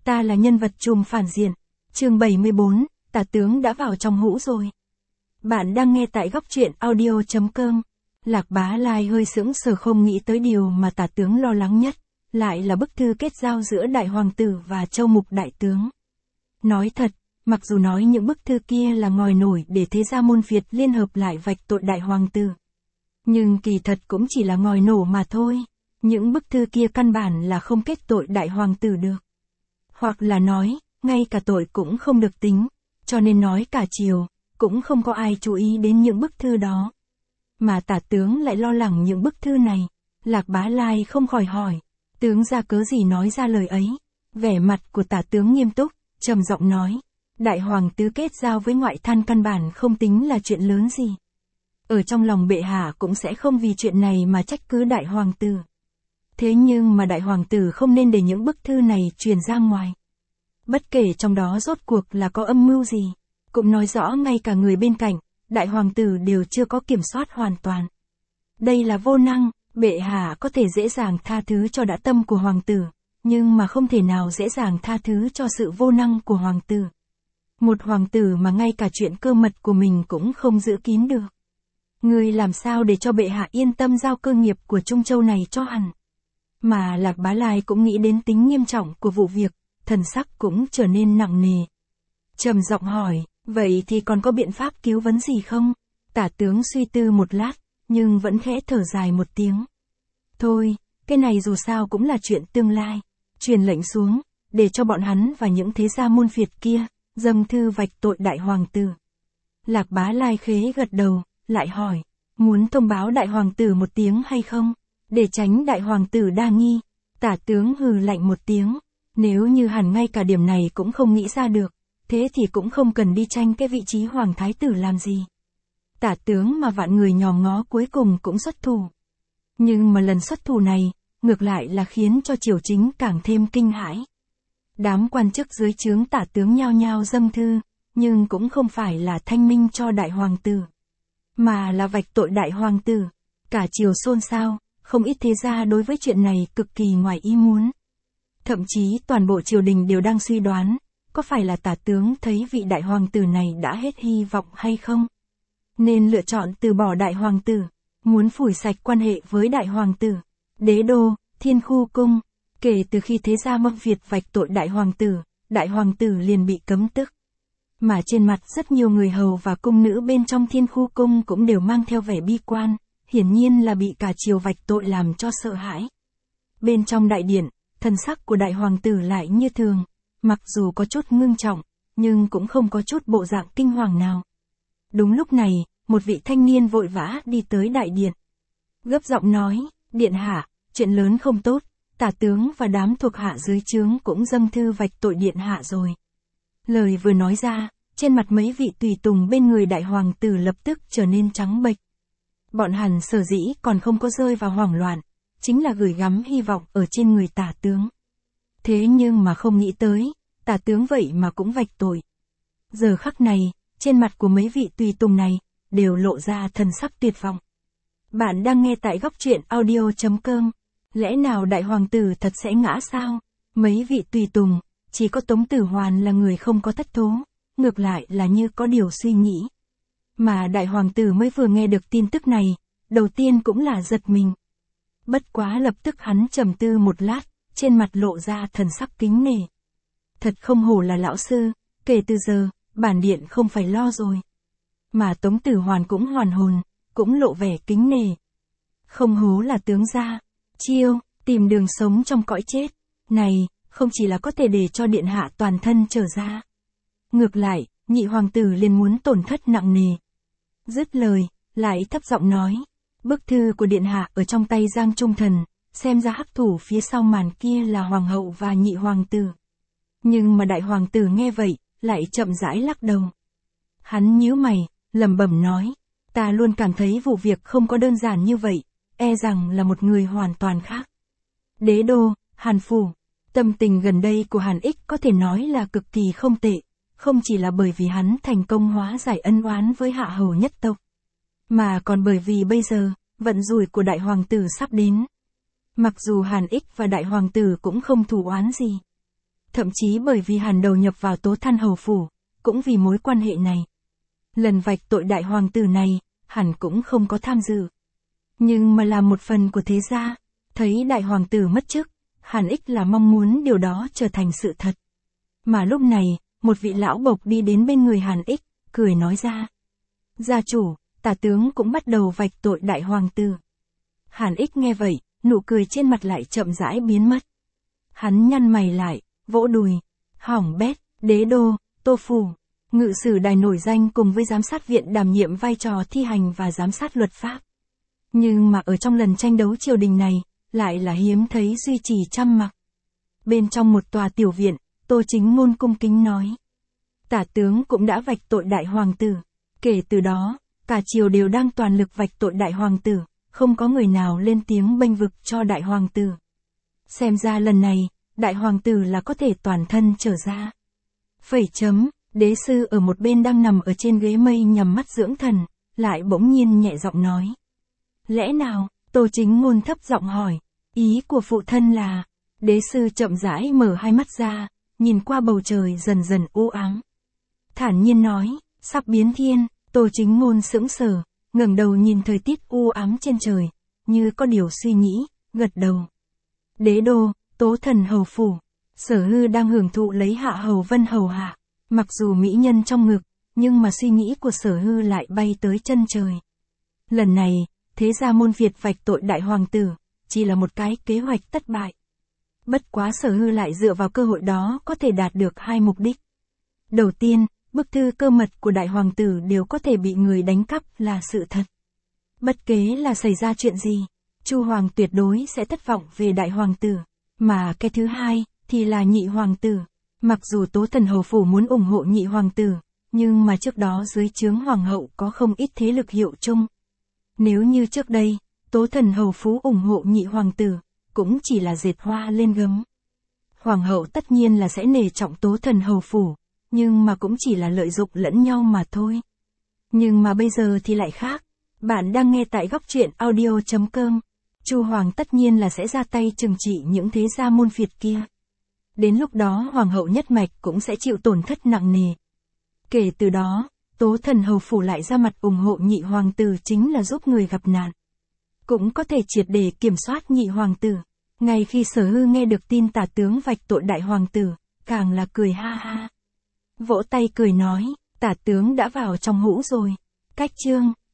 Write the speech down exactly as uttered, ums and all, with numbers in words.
Ta là nhân vật trùm phản diện. Chương bảy mươi bốn, Tả tướng đã vào trong hũ rồi. Bạn đang nghe tại góc truyện audio chấm com. Lạc Bá Lai hơi sững sờ không nghĩ tới điều mà Tả tướng lo lắng nhất, lại là bức thư kết giao giữa Đại Hoàng tử và Châu Mục Đại tướng. Nói thật, mặc dù nói những bức thư kia là ngòi nổi để thế gia môn Việt liên hợp lại vạch tội Đại Hoàng tử, nhưng kỳ thật cũng chỉ là ngòi nổ mà thôi. Những bức thư kia căn bản là không kết tội Đại Hoàng tử được. Hoặc là nói, ngay cả tội cũng không được tính, cho nên nói cả triều, cũng không có ai chú ý đến những bức thư đó. Mà Tả tướng lại lo lắng những bức thư này. Lạc Bá Lai không khỏi hỏi, tướng ra cớ gì nói ra lời ấy? Vẻ mặt của Tả tướng nghiêm túc, trầm giọng nói, Đại Hoàng tử kết giao với ngoại thân căn bản không tính là chuyện lớn gì. Ở trong lòng bệ hạ cũng sẽ không vì chuyện này mà trách cứ Đại Hoàng tử. Thế nhưng mà Đại Hoàng tử không nên để những bức thư này truyền ra ngoài. Bất kể trong đó rốt cuộc là có âm mưu gì, cũng nói rõ ngay cả người bên cạnh, Đại Hoàng tử đều chưa có kiểm soát hoàn toàn. Đây là vô năng, bệ hạ có thể dễ dàng tha thứ cho đã tâm của Hoàng tử, nhưng mà không thể nào dễ dàng tha thứ cho sự vô năng của Hoàng tử. Một Hoàng tử mà ngay cả chuyện cơ mật của mình cũng không giữ kín được. Người làm sao để cho bệ hạ yên tâm giao cơ nghiệp của Trung Châu này cho hắn? Mà Lạc Bá Lai cũng nghĩ đến tính nghiêm trọng của vụ việc, thần sắc cũng trở nên nặng nề. Trầm giọng hỏi, vậy thì còn có biện pháp cứu vấn gì không? Tả tướng suy tư một lát, nhưng vẫn khẽ thở dài một tiếng. Thôi, cái này dù sao cũng là chuyện tương lai. Truyền lệnh xuống, để cho bọn hắn và những thế gia môn Việt kia, dâng thư vạch tội Đại Hoàng tử. Lạc Bá Lai khế gật đầu, lại hỏi, muốn thông báo Đại Hoàng tử một tiếng hay không? Để tránh Đại Hoàng tử đa nghi. Tả tướng hừ lạnh một tiếng, nếu như hẳn ngay cả điểm này cũng không nghĩ ra được, thế thì cũng không cần đi tranh cái vị trí Hoàng Thái tử làm gì. Tả tướng mà vạn người nhòm ngó cuối cùng cũng xuất thủ. Nhưng mà lần xuất thủ này, ngược lại là khiến cho triều chính càng thêm kinh hãi. Đám quan chức dưới trướng Tả tướng nhao nhao dâng thư, nhưng cũng không phải là thanh minh cho Đại Hoàng tử, mà là vạch tội Đại Hoàng tử. Cả triều xôn xao, không ít thế gia đối với chuyện này cực kỳ ngoài ý muốn. Thậm chí toàn bộ triều đình đều đang suy đoán, có phải là Tả tướng thấy vị Đại Hoàng tử này đã hết hy vọng hay không? Nên lựa chọn từ bỏ Đại Hoàng tử, muốn phủi sạch quan hệ với Đại Hoàng tử. Đế đô, Thiên Khu cung, kể từ khi thế gia mâm Việt vạch tội Đại Hoàng tử, Đại Hoàng tử liền bị cấm tước. Mà trên mặt rất nhiều người hầu và cung nữ bên trong Thiên Khu cung cũng đều mang theo vẻ bi quan, hiển nhiên là bị cả triều vạch tội làm cho sợ hãi. Bên trong đại điện, thần sắc của Đại Hoàng tử lại như thường, mặc dù có chút ngưng trọng, nhưng cũng không có chút bộ dạng kinh hoàng nào. Đúng lúc này, một vị thanh niên vội vã đi tới đại điện. Gấp giọng nói, điện hạ, chuyện lớn không tốt, Tả tướng và đám thuộc hạ dưới trướng cũng dâng thư vạch tội điện hạ rồi. Lời vừa nói ra, trên mặt mấy vị tùy tùng bên người Đại Hoàng tử lập tức trở nên trắng bệch. Bọn hắn sở dĩ còn không có rơi vào hoảng loạn, chính là gửi gắm hy vọng ở trên người Tả tướng. Thế nhưng mà không nghĩ tới, Tả tướng vậy mà cũng vạch tội. Giờ khắc này, trên mặt của mấy vị tùy tùng này, đều lộ ra thần sắc tuyệt vọng. Bạn đang nghe tại góc truyện audio chấm com. Lẽ nào Đại Hoàng tử thật sẽ ngã sao? Mấy vị tùy tùng, chỉ có Tống Tử Hoàn là người không có thất thố, ngược lại là như có điều suy nghĩ. Mà Đại Hoàng tử mới vừa nghe được tin tức này, đầu tiên cũng là giật mình. Bất quá lập tức hắn trầm tư một lát, trên mặt lộ ra thần sắc kính nể. Thật không hổ là lão sư, kể từ giờ, bản điện không phải lo rồi. Mà Tống Tử Hoàn cũng hoàn hồn, cũng lộ vẻ kính nể. Không hố là tướng gia, chiêu, tìm đường sống trong cõi chết, này, không chỉ là có thể để cho điện hạ toàn thân trở ra. Ngược lại, nhị hoàng tử liền muốn tổn thất nặng nề. Dứt lời, lại thấp giọng nói, bức thư của điện hạ ở trong tay Giang Trung Thần, xem ra hắc thủ phía sau màn kia là hoàng hậu và nhị hoàng tử. Nhưng mà Đại Hoàng tử nghe vậy, lại chậm rãi lắc đầu. Hắn nhíu mày, lẩm bẩm nói, ta luôn cảm thấy vụ việc không có đơn giản như vậy, e rằng là một người hoàn toàn khác. Đế đô, Hàn phủ, tâm tình gần đây của Hàn Ích có thể nói là cực kỳ không tệ, không chỉ là bởi vì hắn thành công hóa giải ân oán với hạ hầu nhất tộc, mà còn bởi vì bây giờ, vận rủi của Đại Hoàng tử sắp đến. Mặc dù Hàn Ích và Đại Hoàng tử cũng không thù oán gì, thậm chí bởi vì Hàn đầu nhập vào Tố Than hầu phủ, cũng vì mối quan hệ này. Lần vạch tội đại hoàng tử này, Hàn cũng không có tham dự. Nhưng mà là một phần của thế gia, thấy đại hoàng tử mất chức, Hàn Ích là mong muốn điều đó trở thành sự thật. Mà lúc này, một vị lão bộc đi đến bên người Hàn Ích, cười nói ra. Gia chủ, tả tướng cũng bắt đầu vạch tội đại hoàng tử. Hàn Ích nghe vậy, nụ cười trên mặt lại chậm rãi biến mất. Hắn nhăn mày lại, vỗ đùi. Hỏng bét, đế đô, Tô Phủ, ngự sử đài nổi danh cùng với giám sát viện đảm nhiệm vai trò thi hành và giám sát luật pháp. Nhưng mà ở trong lần tranh đấu triều đình này, lại là hiếm thấy duy trì trăm mặc. Bên trong một tòa tiểu viện, Tô Chính Ngôn cung kính nói. Tả tướng cũng đã vạch tội đại hoàng tử. Kể từ đó, cả triều đều đang toàn lực vạch tội đại hoàng tử, không có người nào lên tiếng bênh vực cho đại hoàng tử. Xem ra lần này, đại hoàng tử là có thể toàn thân trở ra. Phẩy chấm, đế sư ở một bên đang nằm ở trên ghế mây nhắm mắt dưỡng thần, lại bỗng nhiên nhẹ giọng nói. Lẽ nào, Tô Chính Ngôn thấp giọng hỏi, ý của phụ thân là, đế sư chậm rãi mở hai mắt ra, nhìn qua bầu trời dần dần u ám. Thản nhiên nói, sắp biến thiên. Tô Chính Ngôn sững sờ, ngẩng đầu nhìn thời tiết u ám trên trời, như có điều suy nghĩ, gật đầu. Đế đô, Tố Thần hầu phủ, Sở Hư đang hưởng thụ lấy Hạ hầu Vân hầu hạ, mặc dù mỹ nhân trong ngực, nhưng mà suy nghĩ của Sở Hư lại bay tới chân trời. Lần này, thế gia môn Việt vạch tội đại hoàng tử, chỉ là một cái kế hoạch thất bại. Bất quá Sở Hư lại dựa vào cơ hội đó có thể đạt được hai mục đích. Đầu tiên, bức thư cơ mật của đại hoàng tử đều có thể bị người đánh cắp là sự thật. Bất kể là xảy ra chuyện gì, Chu Hoàng tuyệt đối sẽ thất vọng về đại hoàng tử. Mà cái thứ hai, thì là nhị hoàng tử. Mặc dù Tố Thần hầu phủ muốn ủng hộ nhị hoàng tử, nhưng mà trước đó dưới trướng hoàng hậu có không ít thế lực hiệu chung. Nếu như trước đây, Tố Thần hầu phủ ủng hộ nhị hoàng tử, cũng chỉ là dệt hoa lên gấm. Hoàng hậu tất nhiên là sẽ nể trọng Tố Thần hầu phủ, nhưng mà cũng chỉ là lợi dụng lẫn nhau mà thôi. Nhưng mà bây giờ thì lại khác. Bạn đang nghe tại góc truyện audio chấm com. Chu Hoàng tất nhiên là sẽ ra tay trừng trị những thế gia môn Việt kia. Đến lúc đó hoàng hậu nhất mạch cũng sẽ chịu tổn thất nặng nề. Kể từ đó, Tố Thần hầu phủ lại ra mặt ủng hộ nhị hoàng tử chính là giúp người gặp nạn. Cũng có thể triệt để kiểm soát nhị hoàng tử. Ngay khi Sở Hư nghe được tin tả tướng vạch tội đại hoàng tử, càng là cười ha ha. Vỗ tay cười nói, tả tướng đã vào trong hũ rồi. Cách chương